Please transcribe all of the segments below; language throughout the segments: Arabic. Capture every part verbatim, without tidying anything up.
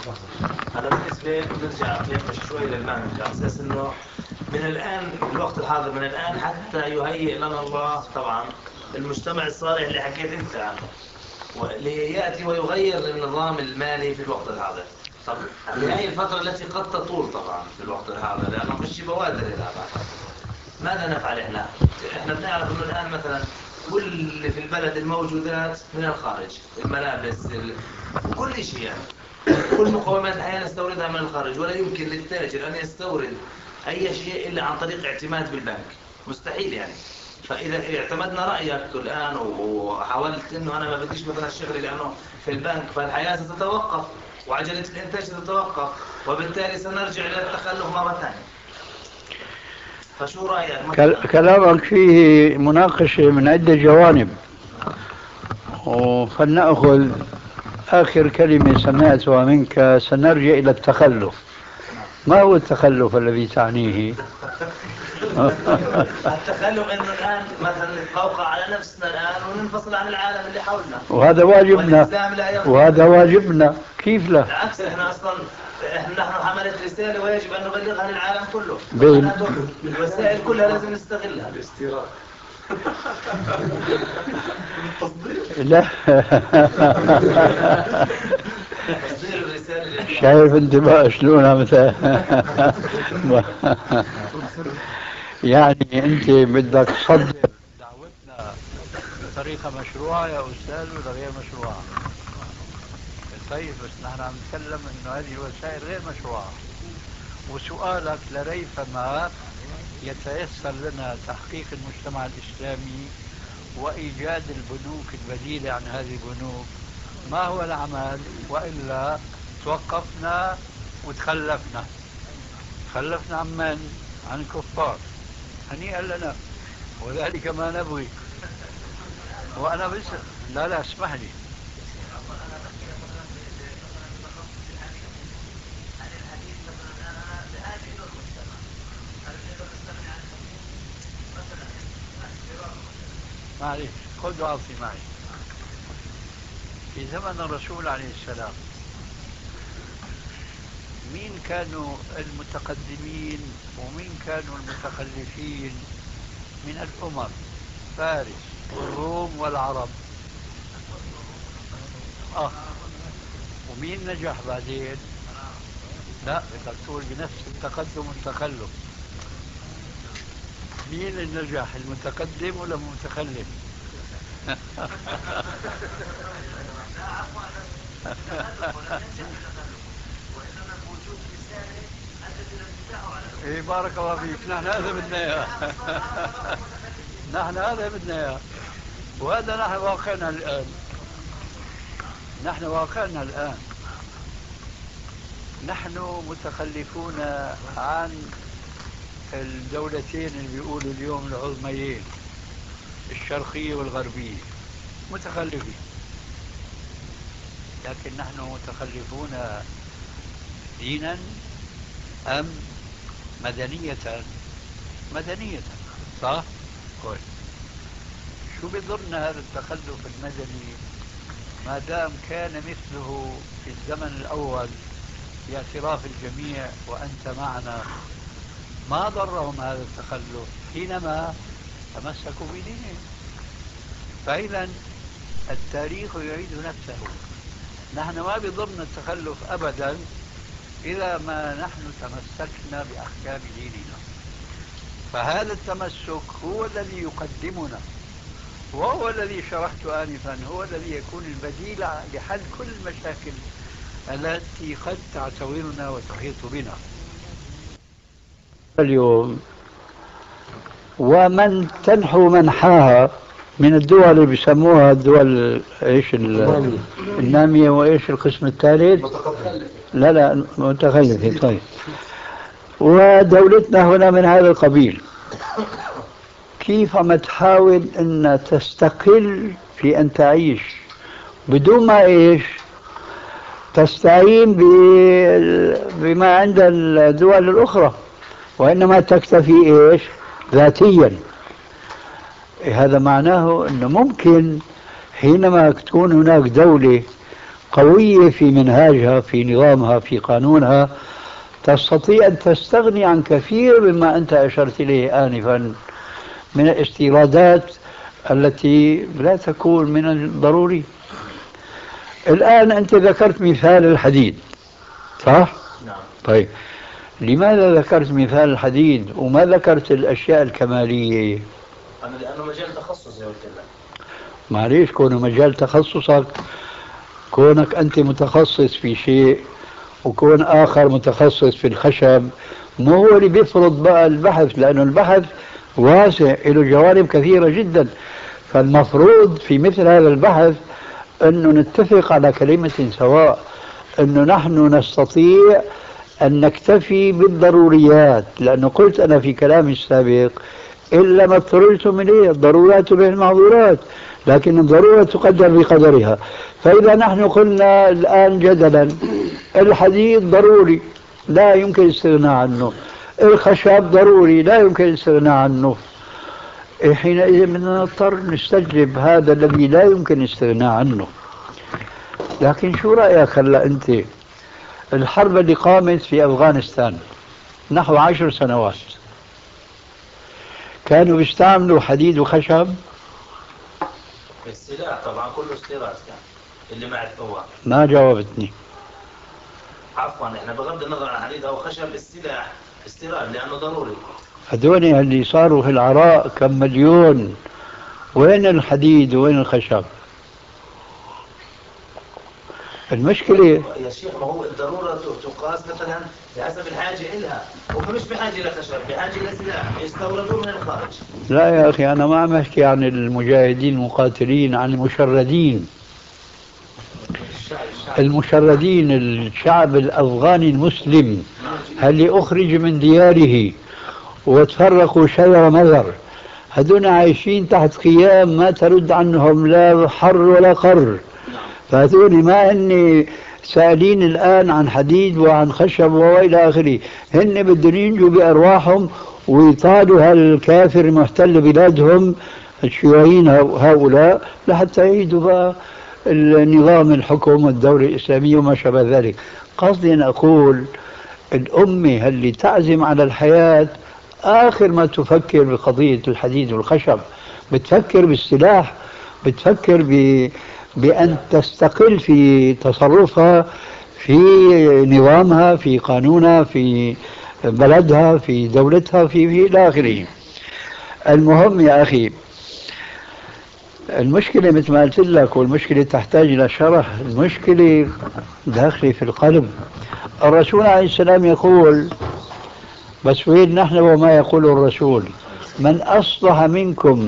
هذا بالنسبة نرجع نمشي شوي للمعنى على أساس إنه من الآن الوقت الحاضر من الآن حتى يهيئ لنا الله طبعا المجتمع الصالح اللي حكيت أنت عنه ليأتي ويغير النظام المالي في الوقت الحاضر. طب هذه الفترة التي قد تطول طبعا في الوقت الحاضر لأنه مش بوادر إلى هذا. ماذا نفعل إحنا؟ إحنا بنعرف إنه الآن مثلا كل اللي في البلد الموجودات من الخارج، الملابس، كل شيء يعني. كل مقومات الحياة نستوردها من الخارج، ولا يمكن للتاجر أن يستورد أي شيء إلا عن طريق اعتماد بالبنك، مستحيل يعني. فإذا اعتمدنا رأيك الآن وحاولت إنه أنا ما بديش مثلا الشغل لأنه في البنك، فالحياة ستتوقف وعجلة الإنتاج ستتوقف، وبالتالي سنرجع إلى التخلف مرة ثانية. فشو رأيك؟ كلامك فيه مناقشة من عدة جوانب، فلنأخذ آخر كلمة سمعتها منك، سنرجع إلى التخلف. ما هو التخلف الذي تعنيه؟ التخلف انه الان مثلا نتقوقع على نفسنا الان وننفصل عن العالم اللي حولنا، وهذا واجبنا، وهذا واجبنا. كيف لا؟ بالعكس احنا اصلا احنا نحن حملة رسالة ويجب ان نبلغها للعالم كله. بين الوسائل كلها لازم نستغلها. الاستيراد. لا شايف انت بقى شلونها مثلا. يعني انت بدك تصدر دعوتنا بطريقه مشروعه يا استاذ ولا غير مشروعه؟ طيب بس نحن عم نتكلم انه هذه الوسائل غير مشروعه، وسؤالك لريثما يتيسر لنا تحقيق المجتمع الاسلامي وايجاد البنوك البديله عن هذه البنوك، ما هو العمل؟ والا توقفنا وتخلفنا. تخلفنا عن من؟ عن الكفار. هنيئا لنا، وذلك ما نبغي. وانا بس لا لا اسمح لي. معلش خذ وعطي معي. في زمن الرسول عليه السلام مين كانوا المتقدمين ومين كانوا المتخلفين من الأمم؟ فارس والروم والعرب. آه ومين نجح بعدين؟ لا بدك تقول بنفس التقدم والتخلف. مين اللي نجح، المتقدم ولا المتخلف؟ ايه بارك الله فيك، نحن هذا بدنا اياه. نحن هذا بدنا اياه، وهذا نحن واقعنا الان. نحن واقعنا الان نحن متخلفون عن الدولتين اللي بيقولوا اليوم العظميين، الشرقية والغربية، متخلفين. لكن نحن متخلفون دينا أم مدنية؟ مدنية، صح؟ كويس. شو بيضرنا هذا التخلف المدني ما دام كان مثله في الزمن الأول باعتراف الجميع وأنت معنا؟ ما ضرهم هذا التخلف حينما تمسكوا بدينهم. فإذا التاريخ يعيد نفسه. نحن ما بضرنا التخلف أبدا إذا ما نحن تمسكنا بأحكام ديننا. فهذا التمسك هو الذي يقدمنا، وهو الذي شرحت آنفا، هو الذي يكون البديل لحل كل المشاكل التي قد تعتورنا وتحيط بنا اليوم. ومن تنحو منحاها من الدول اللي بيسموها الدول ايش النامية، وايش القسم الثالث؟ لا لا متخلفة. طيب، ودولتنا هنا من هذا القبيل، كيف عم تحاول ان تستقل في ان تعيش بدون ما ايش تستعين بما عند الدول الاخرى، وانما تكتفي ايش ذاتيا. هذا معناه انه ممكن حينما تكون هناك دولة قوية في منهاجها، في نظامها، في قانونها، تستطيع أن تستغني عن كثير مما أنت أشرت إليه آنفا من الاستيرادات التي لا تكون من الضروري. الآن أنت ذكرت مثال الحديد، صح؟ نعم. طيب لماذا ذكرت مثال الحديد وما ذكرت الأشياء الكمالية؟ أنا لأنه مجال تخصصي قلت لك. معليش، كونه مجال تخصصك، كونك أنت متخصص في شيء وكون آخر متخصص في الخشب مو هو اللي بيفرض بقى البحث، لأنه البحث واسع له جوانب كثيرة جدا. فالمفروض في مثل هذا البحث أنه نتفق على كلمة سواء، أنه نحن نستطيع أن نكتفي بالضروريات، لأنه قلت أنا في كلامي السابق إلا ما اضطررتم إليه، الضرورات به المعذورات، لكن الضرورة تقدر بقدرها. فإذا نحن قلنا الآن جدلا الحديد ضروري لا يمكن الاستغناء عنه، الخشب ضروري لا يمكن الاستغناء عنه، حينئذ بدنا نضطر نستجلب هذا الذي لا يمكن الاستغناء عنه. لكن شو رأيك هلا أنت الحرب اللي قامت في أفغانستان نحو عشر سنوات كانوا بيستعملوا حديد وخشب؟ السلاح طبعا كله استيراد كان اللي مع الثوار. ما جاوبتني. عفوا احنا بغض النظر عن حديد او خشب، السلاح استيراد لانه ضروري. هذول اللي صاروا في العراق كم مليون، وين الحديد وين الخشب؟ المشكلة يا شيخ ما هو الضرورة تقاس مثلا بحسب الحاجة إلها، ومش بحاجة لخشب، بحاجة لسلاح يستوردون من الخارج. لا يا أخي أنا ما عم أحكي عن المجاهدين المقاتلين، عن المشردين. المشردين الشعب الأفغاني المسلم اللي أخرج من دياره وتفرقوا شجر مذر، هدول عايشين تحت قيام ما ترد عنهم لا حر ولا قر. فهذول ما هن سائلين الآن عن حديد وعن خشب وإلى آخره، هن بدهم ينجوا بأرواحهم ويطالوا هالكافر محتل بلادهم الشيوعيين هؤلاء لحتى يعيدوا بقى النظام الحكم والدولة الإسلامية وما شابه ذلك. قصدي أن أقول الأمة اللي تعزم على الحياة آخر ما تفكر بقضية الحديد والخشب، بتفكر بالسلاح، بتفكر ب بأن تستقل في تصرفها، في نظامها، في قانونها، في بلدها، في دولتها، في في إلى آخره. المهم يا أخي المشكلة مثل ما قلت لك، والمشكلة تحتاج إلى شرح، المشكلة داخلة في القلب. الرسول عليه السلام يقول، بس وين نحن وما يقول الرسول؟ من أصلح منكم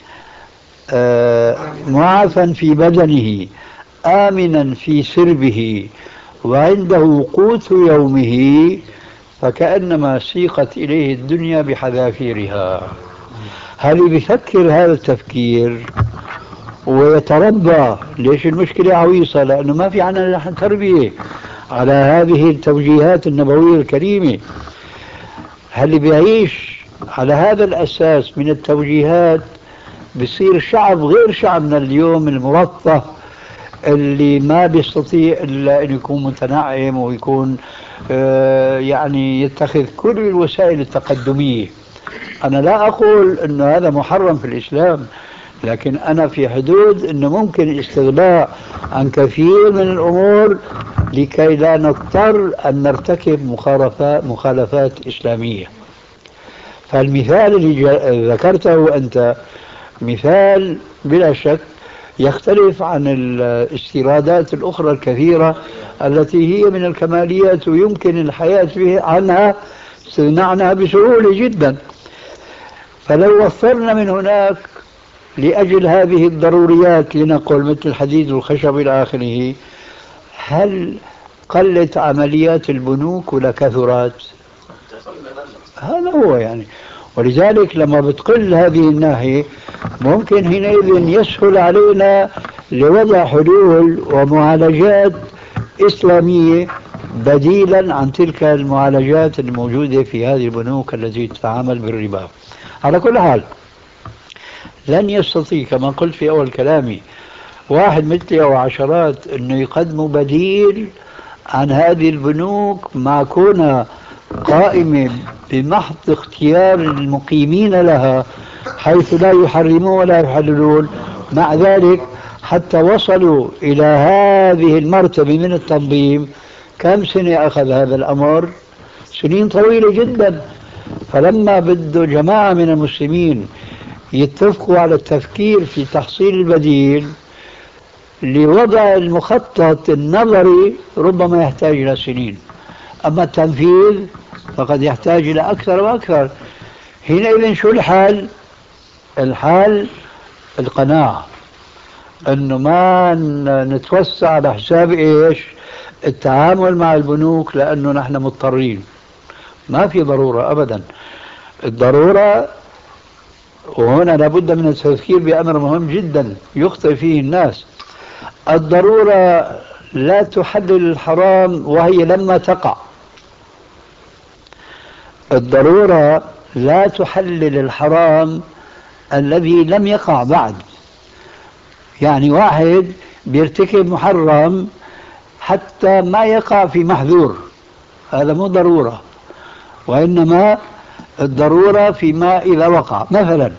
آه معافا في بدنه آمنا في سربه وعنده قوت يومه فكأنما سيقت إليه الدنيا بحذافيرها. هل بيفكر هذا التفكير ويتربى؟ ليش المشكلة عويصة؟ لأنه ما في عنا تربية على هذه التوجيهات النبوية الكريمة. هل بيعيش على هذا الأساس من التوجيهات بصير شعب غير شعبنا اليوم المرفه اللي ما بيستطيع إلا أن يكون متنعم ويكون آه يعني يتخذ كل الوسائل التقدمية. أنا لا أقول أن هذا محرم في الإسلام، لكن أنا في حدود أنه ممكن الاستغناء عن كثير من الأمور لكي لا نضطر أن نرتكب مخالفات, مخالفات إسلامية. فالمثال اللي ذكرته أنت مثال بلا شك يختلف عن الاستيرادات الأخرى الكثيرة التي هي من الكماليات ويمكن الحياة عنها استغناء عنها بسهولة جدا. فلو وفرنا من هناك لأجل هذه الضروريات لنقل مثل الحديد والخشب إلى آخره، هل قلت عمليات البنوك ولا كثرت؟ هذا هو يعني. ولذلك لما بتقل هذه الناحية ممكن حينئذ يسهل علينا لوضع حلول ومعالجات إسلامية بديلا عن تلك المعالجات الموجودة في هذه البنوك التي تتعامل بالربا. على كل حال لن يستطيع كما قلت في أول كلامي واحد مثلي أو عشرات أنه يقدموا بديل عن هذه البنوك مع كونها قائمة بمحض اختيار المقيمين لها، حيث لا يحرمون ولا يحللون. مع ذلك حتى وصلوا إلى هذه المرتبة من التنظيم، كم سنة أخذ هذا الأمر؟ سنين طويلة جدا. فلما بده جماعة من المسلمين يتفقوا على التفكير في تحصيل البديل لوضع المخطط النظري، ربما يحتاج إلى سنين، أما التنفيذ فقد يحتاج إلى أكثر وأكثر. حينئذ شو الحال؟ الحال القناعة أنه ما نتوسع على حساب إيش؟ التعامل مع البنوك، لأنه نحن مضطرين، ما في ضرورة أبدا. الضرورة، وهنا لابد من التفكير بأمر مهم جدا يخطئ فيه الناس، الضرورة لا تحلل الحرام وهي لما تقع. الضرورة لا تحلل الحرام الذي لم يقع بعد. يعني واحد بيرتكب محرم حتى ما يقع في محذور، هذا مو ضرورة، وإنما الضرورة فيما إذا وقع. مثلا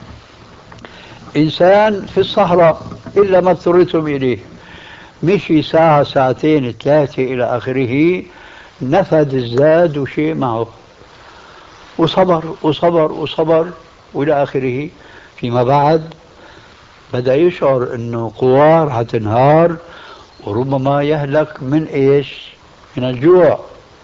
إنسان في الصحراء إلا ما اضطررتم إليه، مشي ساعة ساعتين ثلاثة إلى آخره، نفد الزاد وشيء معه، وصبر وصبر وصبر وإلى آخره. فيما بعد بدأ يشعر أنه قوار هتنهار، وربما يهلك من إيش؟ من الجوع.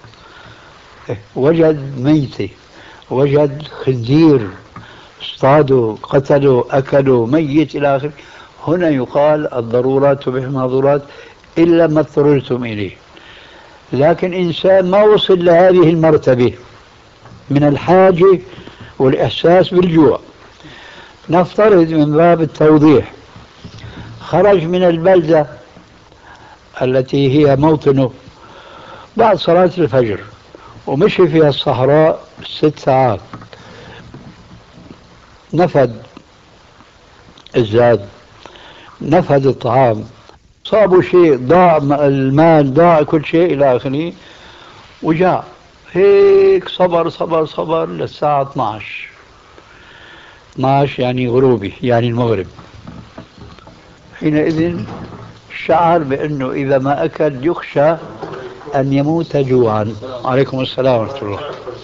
وجد ميتة، وجد خنزير، اصطادوا قتلوا أكلوا ميت إلى آخره. هنا يقال الضرورات تبيح المحظورات إلا ما اضطررتم إليه. لكن إنسان ما وصل لهذه المرتبة من الحاجة والإحساس بالجوع، نفترض من باب التوضيح خرج من البلدة التي هي موطنه بعد صلاة الفجر ومشي فيها الصحراء ست ساعات، نفد الزاد، نفد الطعام، صابوا شيء، ضاع المال، ضاع كل شيء إلى آخره، وجاء هيك صبر صبر صبر للساعة اثنعش اثنعش يعني غروبي، يعني المغرب. حينئذ شعر بأنه إذا ما أكل يخشى أن يموت جوعا. عليكم السلام ورحمة الله.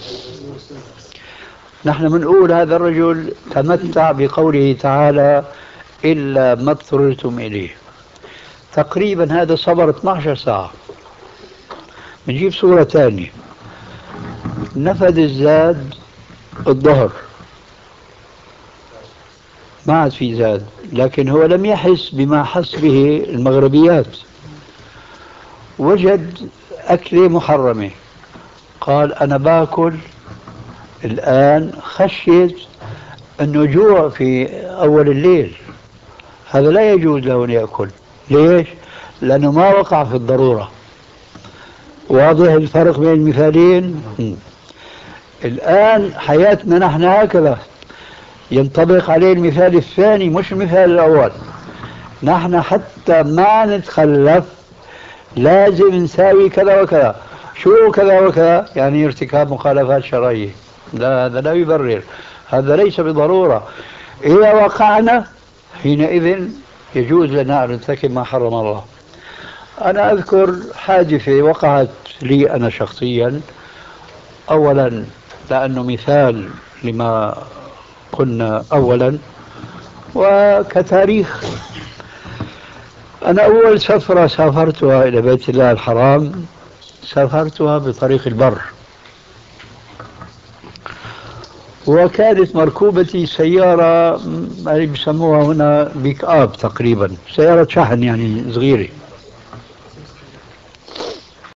نحن بنقول هذا الرجل تمتع بقوله تعالى إلا ما اضطررتم إليه. تقريبا هذا صبر اثنعش ساعة. بنجيب صورة ثانية، نفد الزاد الظهر، ما عاد في زاد، لكن هو لم يحس بما حس به المغربيات، وجد أكلة محرمة، قال أنا باكل الآن خشيت أنه جوع في أول الليل، هذا لا يجوز له أن يأكل. ليش؟ لأنه ما وقع في الضرورة. واضح الفرق بين المثالين؟ م. الآن حياتنا نحن هكذا، ينطبق عليه المثال الثاني مش المثال الأول. نحن حتى ما نتخلف لازم نساوي كذا وكذا. شو كذا وكذا؟ يعني ارتكاب مخالفات شرعية. لا، هذا لا يبرر، هذا ليس بضرورة. إذا وقعنا حينئذ يجوز لنا أن نرتكب ما حرم الله. أنا أذكر حادثة وقعت لي أنا شخصيا، أولا لأنه مثال لما قلنا أولا، وكتاريخ. أنا أول سفرة سافرتها إلى بيت الله الحرام سافرتها بطريق البر، وكانت مركوبتي سيارة اللي بيسموها هنا بيك آب، تقريبا سيارة شحن يعني صغيرة.